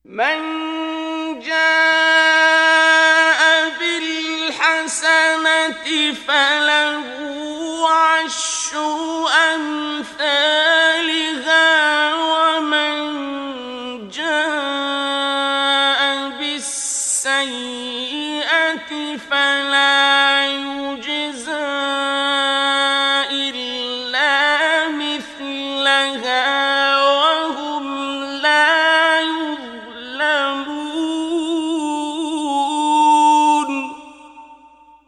من جاء بالحسنة فله عشر أمثالها ومن جاء بالسيئة فلا يجزى إلا مثلها